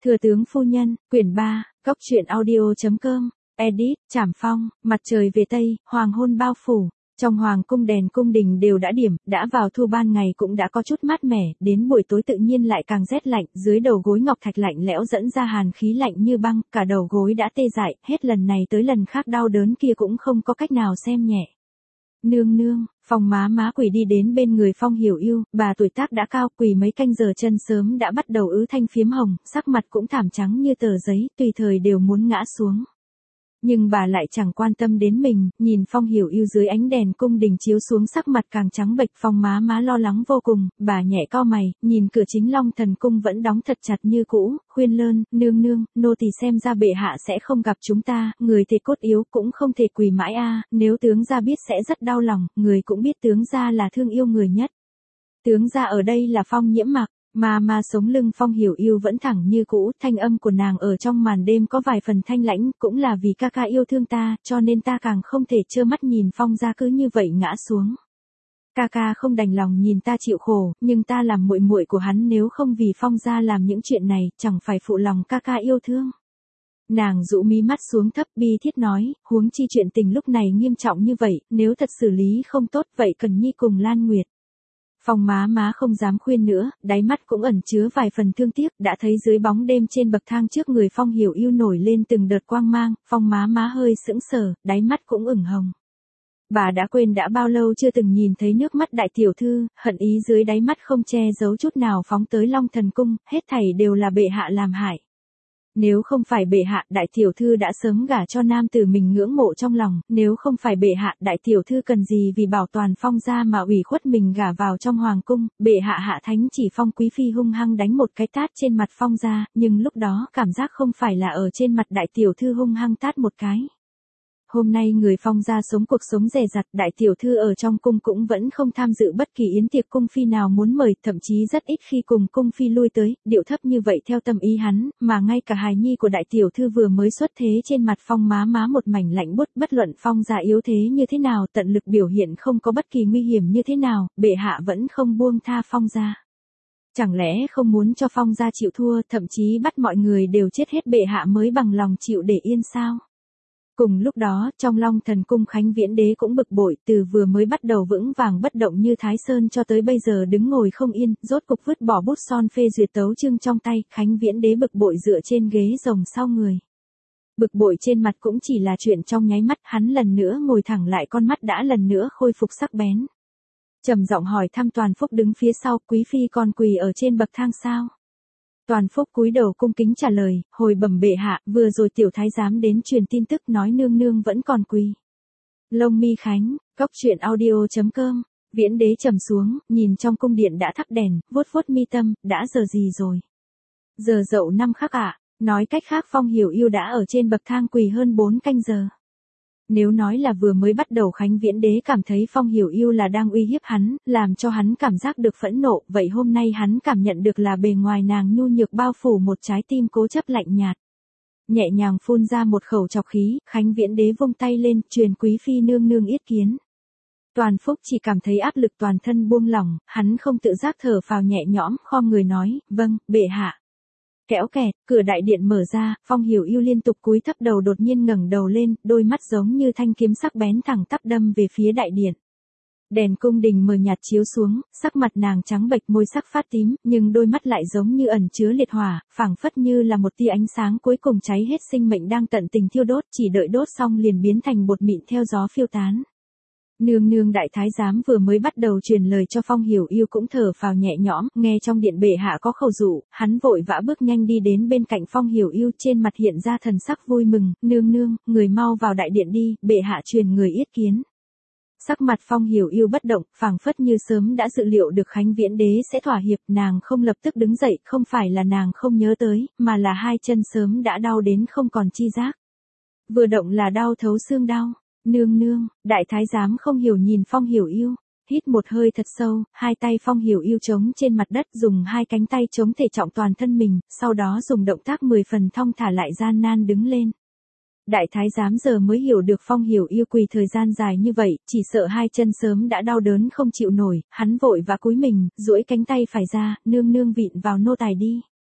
Thừa tướng phu nhân, quyển 3, góc truyện audio.com, edit, Trảm Phong, mặt trời về Tây, hoàng hôn bao phủ. Trong hoàng cung đèn cung đình đều đã điểm, đã vào thu ban ngày cũng đã có chút mát mẻ, đến buổi tối tự nhiên lại càng rét lạnh, dưới đầu gối ngọc thạch lạnh lẽo dẫn ra hàn khí lạnh như băng, cả đầu gối đã tê dại, hết lần này tới lần khác đau đớn kia cũng không có cách nào xem nhẹ. Nương nương, Phong má quỳ đi đến bên người Phong Hiểu Ưu, bà tuổi tác đã cao, quỳ mấy canh giờ chân sớm đã bắt đầu ứ thanh phiếm hồng, sắc mặt cũng thảm trắng như tờ giấy, tùy thời đều muốn ngã xuống. Nhưng bà lại chẳng quan tâm đến mình, nhìn Phong Hiểu Ưu dưới ánh đèn cung đình chiếu xuống sắc mặt càng trắng bệch, Phong má lo lắng vô cùng, bà nhẹ cau mày, nhìn cửa chính Long Thần cung vẫn đóng thật chặt như cũ, khuyên lơn, nương nương, nô tỳ xem ra bệ hạ sẽ không gặp chúng ta, người thì cốt yếu cũng không thể quỳ mãi nếu tướng gia biết sẽ rất đau lòng, người cũng biết tướng gia là thương yêu người nhất. Tướng gia ở đây là Phong Nhiễm Mặc. Mà sống lưng Phong Hiểu Ưu vẫn thẳng như cũ, thanh âm của nàng ở trong màn đêm có vài phần thanh lãnh, cũng là vì ca ca yêu thương ta, cho nên ta càng không thể trơ mắt nhìn Phong gia cứ như vậy ngã xuống. Ca ca không đành lòng nhìn ta chịu khổ, nhưng ta làm muội muội của hắn, nếu không vì Phong gia làm những chuyện này, chẳng phải phụ lòng ca ca yêu thương. Nàng dụ mí mắt xuống thấp bi thiết nói, huống chi chuyện tình lúc này nghiêm trọng như vậy, nếu thật xử lý không tốt vậy Cần Nhi cùng Lan Nguyệt. Phong má không dám khuyên nữa, đáy mắt cũng ẩn chứa vài phần thương tiếc, đã thấy dưới bóng đêm trên bậc thang trước người Phong Hiểu Ưu nổi lên từng đợt quang mang, Phong má hơi sững sờ, đáy mắt cũng ửng hồng. Bà đã quên đã bao lâu chưa từng nhìn thấy nước mắt đại tiểu thư, hận ý dưới đáy mắt không che giấu chút nào phóng tới Long Thần cung, hết thảy đều là bệ hạ làm hại. Nếu không phải bệ hạ, đại tiểu thư đã sớm gả cho nam tử mình ngưỡng mộ trong lòng, nếu không phải bệ hạ, đại tiểu thư cần gì vì bảo toàn Phong gia mà ủy khuất mình gả vào trong hoàng cung, bệ hạ hạ thánh chỉ Phong quý phi hung hăng đánh một cái tát trên mặt Phong gia, nhưng lúc đó cảm giác không phải là ở trên mặt đại tiểu thư hung hăng tát một cái. Hôm nay người Phong gia sống cuộc sống dè dặt, đại tiểu thư ở trong cung cũng vẫn không tham dự bất kỳ yến tiệc cung phi nào muốn mời, thậm chí rất ít khi cùng cung phi lui tới, điệu thấp như vậy theo tâm ý hắn, mà ngay cả hài nhi của đại tiểu thư vừa mới xuất thế trên mặt Phong má một mảnh lạnh buốt, bất luận Phong gia yếu thế như thế nào, tận lực biểu hiện không có bất kỳ nguy hiểm như thế nào, bệ hạ vẫn không buông tha Phong gia. Chẳng lẽ không muốn cho Phong gia chịu thua, thậm chí bắt mọi người đều chết hết bệ hạ mới bằng lòng chịu để yên sao? Cùng lúc đó, trong Long Thần cung Khánh Viễn Đế cũng bực bội, từ vừa mới bắt đầu vững vàng bất động như Thái Sơn cho tới bây giờ đứng ngồi không yên, rốt cục vứt bỏ bút son phê duyệt tấu chương trong tay, Khánh Viễn Đế bực bội dựa trên ghế rồng sau người. Bực bội trên mặt cũng chỉ là chuyện trong nháy mắt, hắn lần nữa ngồi thẳng lại, con mắt đã lần nữa khôi phục sắc bén. Trầm giọng hỏi thăm Toàn Phúc đứng phía sau, quý phi còn quỳ ở trên bậc thang sao? Toàn Phúc cúi đầu cung kính trả lời, hồi bẩm bệ hạ, vừa rồi tiểu thái giám đến truyền tin tức nói nương nương vẫn còn quỳ. Lông mi Khánh, góc truyện audio.com, Viễn Đế trầm xuống, nhìn trong cung điện đã thắp đèn, vuốt mi tâm, đã giờ gì rồi? Giờ dậu 5 khắc ạ, nói cách khác Phong Hiểu Ưu đã ở trên bậc thang quỳ hơn 4 canh giờ. Nếu nói là vừa mới bắt đầu Khánh Viễn Đế cảm thấy Phong Hiểu Ưu là đang uy hiếp hắn, làm cho hắn cảm giác được phẫn nộ, vậy hôm nay hắn cảm nhận được là bề ngoài nàng nhu nhược bao phủ một trái tim cố chấp lạnh nhạt. Nhẹ nhàng phun ra một khẩu trọc khí, Khánh Viễn Đế vung tay lên, truyền quý phi nương nương yết kiến. Toàn Phúc chỉ cảm thấy áp lực toàn thân buông lỏng, hắn không tự giác thở phào nhẹ nhõm, khom người nói, vâng, bệ hạ. Kéo kẹt, cửa đại điện mở ra, Phong Hiểu Ưu liên tục cúi thấp đầu đột nhiên ngẩng đầu lên, đôi mắt giống như thanh kiếm sắc bén thẳng tắp đâm về phía đại điện. Đèn cung đình mờ nhạt chiếu xuống, sắc mặt nàng trắng bệch, môi sắc phát tím, nhưng đôi mắt lại giống như ẩn chứa liệt hỏa, phảng phất như là một tia ánh sáng cuối cùng cháy hết sinh mệnh đang tận tình thiêu đốt, chỉ đợi đốt xong liền biến thành bột mịn theo gió phiêu tán. Nương nương đại thái giám vừa mới bắt đầu truyền lời cho Phong Hiểu Ưu cũng thở phào nhẹ nhõm, nghe trong điện bệ hạ có khẩu dụ, hắn vội vã bước nhanh đi đến bên cạnh Phong Hiểu Ưu, trên mặt hiện ra thần sắc vui mừng, nương nương, người mau vào đại điện đi, bệ hạ truyền người yết kiến. Sắc mặt Phong Hiểu Ưu bất động, phảng phất như sớm đã dự liệu được Khánh Viễn Đế sẽ thỏa hiệp, nàng không lập tức đứng dậy, không phải là nàng không nhớ tới, mà là hai chân sớm đã đau đến không còn chi giác. Vừa động là đau thấu xương đau. Nương nương, đại thái giám không hiểu nhìn Phong Hiểu Ưu, hít một hơi thật sâu, hai tay Phong Hiểu Ưu chống trên mặt đất, dùng hai cánh tay chống thể trọng toàn thân mình, sau đó dùng động tác 10 phần thong thả lại gian nan đứng lên. Đại thái giám giờ mới hiểu được Phong Hiểu Ưu quỳ thời gian dài như vậy, chỉ sợ hai chân sớm đã đau đớn không chịu nổi, hắn vội và cúi mình, duỗi cánh tay phải ra, nương nương vịn vào nô tài đi.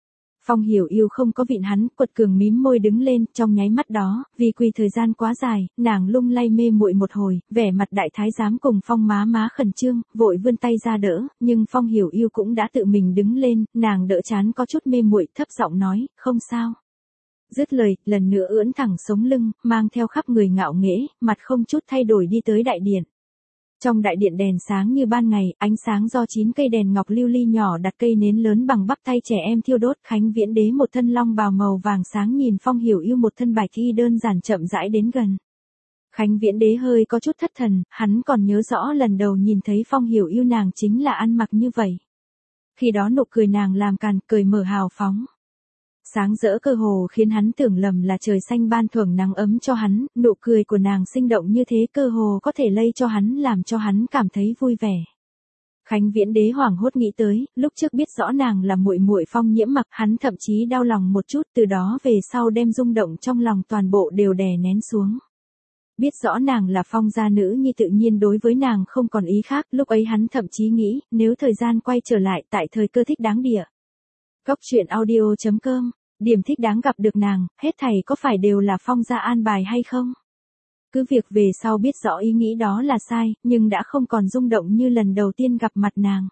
Phong Hiểu Yêu không có vịn hắn, quật cường mím môi đứng lên, trong nháy mắt đó, vì quỳ thời gian quá dài, nàng lung lay mê muội một hồi, vẻ mặt đại thái giám cùng Phong má má khẩn trương, vội vươn tay ra đỡ, nhưng Phong Hiểu Yêu cũng đã tự mình đứng lên, nàng đỡ chán có chút mê muội, thấp giọng nói, không sao. Dứt lời, lần nữa ưỡn thẳng sống lưng, mang theo khắp người ngạo nghễ, mặt không chút thay đổi đi tới đại điện. Trong đại điện đèn sáng như ban ngày, ánh sáng do 9 cây đèn ngọc lưu ly nhỏ đặt cây nến lớn bằng bắp tay trẻ em thiêu đốt. Khánh Viễn Đế một thân long bào màu vàng sáng nhìn Phong Hiểu Yêu một thân bạch y đơn giản chậm rãi đến gần. Khánh Viễn Đế hơi có chút thất thần, hắn còn nhớ rõ lần đầu nhìn thấy Phong Hiểu Yêu nàng chính là ăn mặc như vậy. Khi đó nụ cười nàng làm càn, cười mở hào phóng. Sáng rỡ cơ hồ khiến hắn tưởng lầm là trời xanh ban thưởng nắng ấm cho hắn, nụ cười của nàng sinh động như thế cơ hồ có thể lây cho hắn làm cho hắn cảm thấy vui vẻ. Khánh Viễn Đế hoảng hốt nghĩ tới, lúc trước biết rõ nàng là muội muội Phong Nhiễm Mặc, hắn thậm chí đau lòng một chút, từ đó về sau đem rung động trong lòng toàn bộ đều đè nén xuống. Biết rõ nàng là Phong gia nữ nhi tự nhiên đối với nàng không còn ý khác, lúc ấy hắn thậm chí nghĩ, nếu thời gian quay trở lại tại thời cơ thích đáng địa. Góc truyện audio.com, điểm thích đáng gặp được nàng, hết thảy có phải đều là Phong gia an bài hay không? Cứ việc về sau biết rõ ý nghĩ đó là sai, nhưng đã không còn rung động như lần đầu tiên gặp mặt nàng.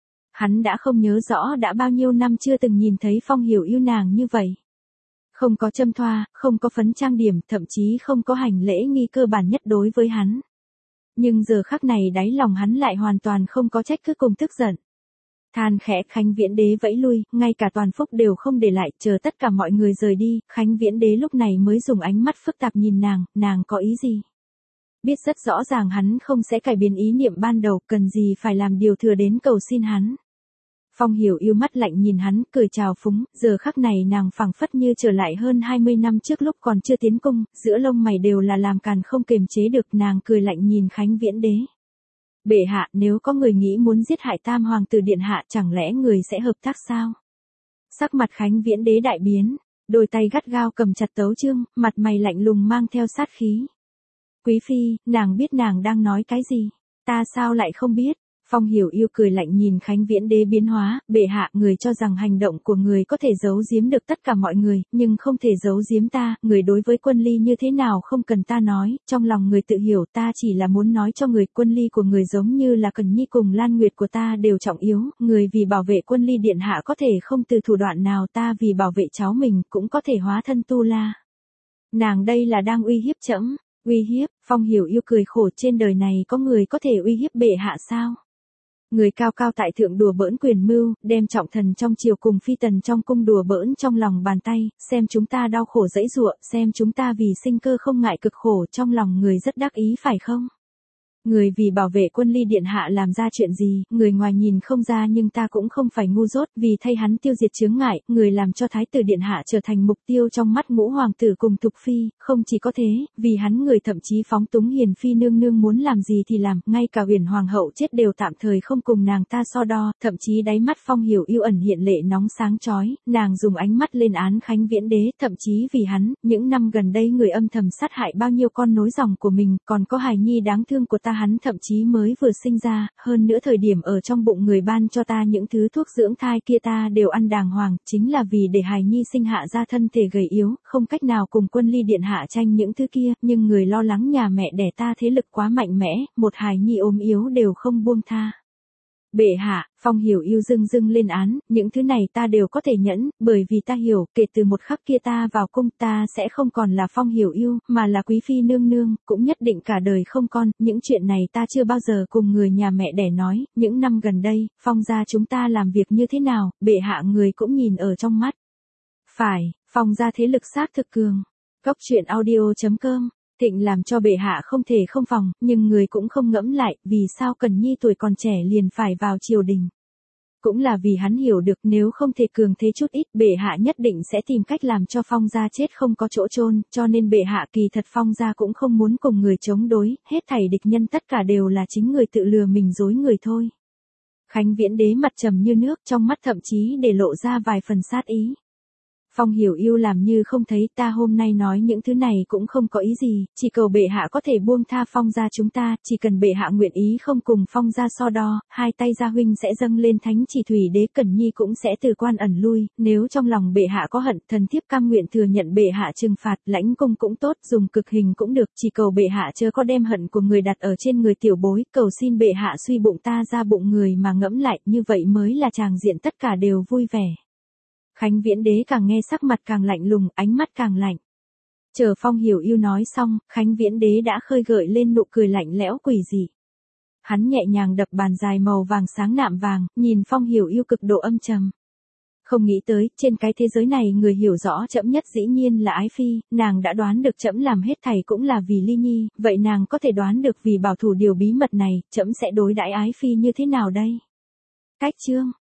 Hắn đã không nhớ rõ đã bao nhiêu năm chưa từng nhìn thấy Phong Hiểu Yêu nàng như vậy. Không có châm thoa, không có phấn trang điểm, thậm chí không có hành lễ nghi cơ bản nhất đối với hắn. Nhưng giờ khắc này đáy lòng hắn lại hoàn toàn không có trách cứ cùng tức giận. Than khẽ, Khánh Viễn Đế vẫy lui, ngay cả Toàn Phúc đều không để lại, chờ tất cả mọi người rời đi, Khánh Viễn Đế lúc này mới dùng ánh mắt phức tạp nhìn nàng có ý gì? Biết rất rõ ràng hắn không sẽ cải biến ý niệm ban đầu, cần gì phải làm điều thừa đến cầu xin hắn. Phong Hiểu Yêu mắt lạnh nhìn hắn, cười chào phúng, giờ khắc này nàng phảng phất như trở lại hơn 20 năm trước lúc còn chưa tiến cung, giữa lông mày đều là làm càn không kiềm chế được, nàng cười lạnh nhìn Khánh Viễn Đế. Bệ hạ, nếu có người nghĩ muốn giết hại Tam hoàng tử điện hạ, chẳng lẽ người sẽ hợp tác sao? Sắc mặt Khánh Viễn Đế đại biến, đôi tay gắt gao cầm chặt tấu chương, mặt mày lạnh lùng mang theo sát khí. Quý phi, nàng biết nàng đang nói cái gì? Ta sao lại không biết? Phong Hiểu Yêu cười lạnh nhìn Khánh Viễn Đế biến hóa, bệ hạ, người cho rằng hành động của người có thể giấu giếm được tất cả mọi người, nhưng không thể giấu giếm ta, người đối với Quân Ly như thế nào không cần ta nói, trong lòng người tự hiểu, ta chỉ là muốn nói cho người, Quân Ly của người giống như là Cần Nhi cùng Lan Nguyệt của ta đều trọng yếu, người vì bảo vệ Quân Ly điện hạ có thể không từ thủ đoạn nào, ta vì bảo vệ cháu mình cũng có thể hóa thân tu la. Nàng đây là đang uy hiếp trẫm. Uy hiếp? Phong Hiểu Yêu cười khổ, trên đời này có người có thể uy hiếp bệ hạ sao? Người cao cao tại thượng đùa bỡn quyền mưu, đem trọng thần trong triều cùng phi tần trong cung đùa bỡn trong lòng bàn tay, xem chúng ta đau khổ dẫy dụa, xem chúng ta vì sinh cơ không ngại cực khổ, trong lòng người rất đắc ý phải không? Người vì bảo vệ Quân Ly điện hạ làm ra chuyện gì, người ngoài nhìn không ra nhưng ta cũng không phải ngu dốt, vì thay hắn tiêu diệt chướng ngại, người làm cho thái tử điện hạ trở thành mục tiêu trong mắt ngũ hoàng tử cùng Thục phi, không chỉ có thế, vì hắn người thậm chí phóng túng hiền phi nương nương muốn làm gì thì làm, ngay cả Uyển hoàng hậu chết đều tạm thời không cùng nàng ta so đo, thậm chí đáy mắt Phong Hiểu Yêu ẩn hiện lệ nóng sáng chói, nàng dùng ánh mắt lên án Khánh Viễn Đế, thậm chí vì hắn, những năm gần đây người âm thầm sát hại bao nhiêu con nối dòng của mình, còn có hài nhi đáng thương của ta hắn thậm chí mới vừa sinh ra, hơn nữa thời điểm ở trong bụng người ban cho ta những thứ thuốc dưỡng thai kia ta đều ăn đàng hoàng, chính là vì để hài nhi sinh hạ ra thân thể gầy yếu, không cách nào cùng Quân Ly điện hạ tranh những thứ kia, nhưng người lo lắng nhà mẹ đẻ ta thế lực quá mạnh mẽ, một hài nhi ốm yếu đều không buông tha. Bệ hạ, Phong Hiểu Yêu dưng lên án, những thứ này ta đều có thể nhẫn, bởi vì ta hiểu, kể từ một khắc kia ta vào cung ta sẽ không còn là Phong Hiểu Yêu, mà là quý phi nương nương, cũng nhất định cả đời không con, những chuyện này ta chưa bao giờ cùng người nhà mẹ đẻ nói, những năm gần đây, Phong gia chúng ta làm việc như thế nào, bệ hạ người cũng nhìn ở trong mắt. Phải, Phong gia thế lực xác thực cường. Góc truyện audio.com Thịnh làm cho bệ hạ không thể không phòng, nhưng người cũng không ngẫm lại, vì sao Cần Nhi tuổi còn trẻ liền phải vào triều đình. Cũng là vì hắn hiểu được nếu không thể cường thế chút ít, bệ hạ nhất định sẽ tìm cách làm cho Phong gia chết không có chỗ chôn, cho nên bệ hạ kỳ thật Phong gia cũng không muốn cùng người chống đối, hết thảy địch nhân tất cả đều là chính người tự lừa mình dối người thôi. Khánh Viễn Đế mặt trầm như nước, trong mắt thậm chí để lộ ra vài phần sát ý. Phong Hiểu Yêu làm như không thấy, ta hôm nay nói những thứ này cũng không có ý gì, chỉ cầu bệ hạ có thể buông tha Phong gia chúng ta, chỉ cần bệ hạ nguyện ý không cùng Phong gia so đo, hai tay gia huynh sẽ dâng lên thánh chỉ thủy đế Cẩn Nhi cũng sẽ từ quan ẩn lui, nếu trong lòng bệ hạ có hận, thần thiếp cam nguyện thừa nhận bệ hạ trừng phạt, lãnh cung cũng tốt, dùng cực hình cũng được, chỉ cầu bệ hạ chớ có đem hận của người đặt ở trên người tiểu bối, cầu xin bệ hạ suy bụng ta ra bụng người mà ngẫm lại, như vậy mới là tràng diện tất cả đều vui vẻ. Khánh Viễn Đế càng nghe sắc mặt càng lạnh lùng, ánh mắt càng lạnh. Chờ Phong Hiểu Yêu nói xong, Khánh Viễn Đế đã khơi gợi lên nụ cười lạnh lẽo quỷ dị. Hắn nhẹ nhàng đập bàn dài màu vàng sáng nạm vàng, nhìn Phong Hiểu Yêu cực độ âm trầm. Không nghĩ tới, trên cái thế giới này người hiểu rõ trẫm nhất dĩ nhiên là Ái Phi, nàng đã đoán được trẫm làm hết thảy cũng là vì Ly Nhi, vậy nàng có thể đoán được vì bảo thủ điều bí mật này, trẫm sẽ đối đãi Ái Phi như thế nào đây? Cách chương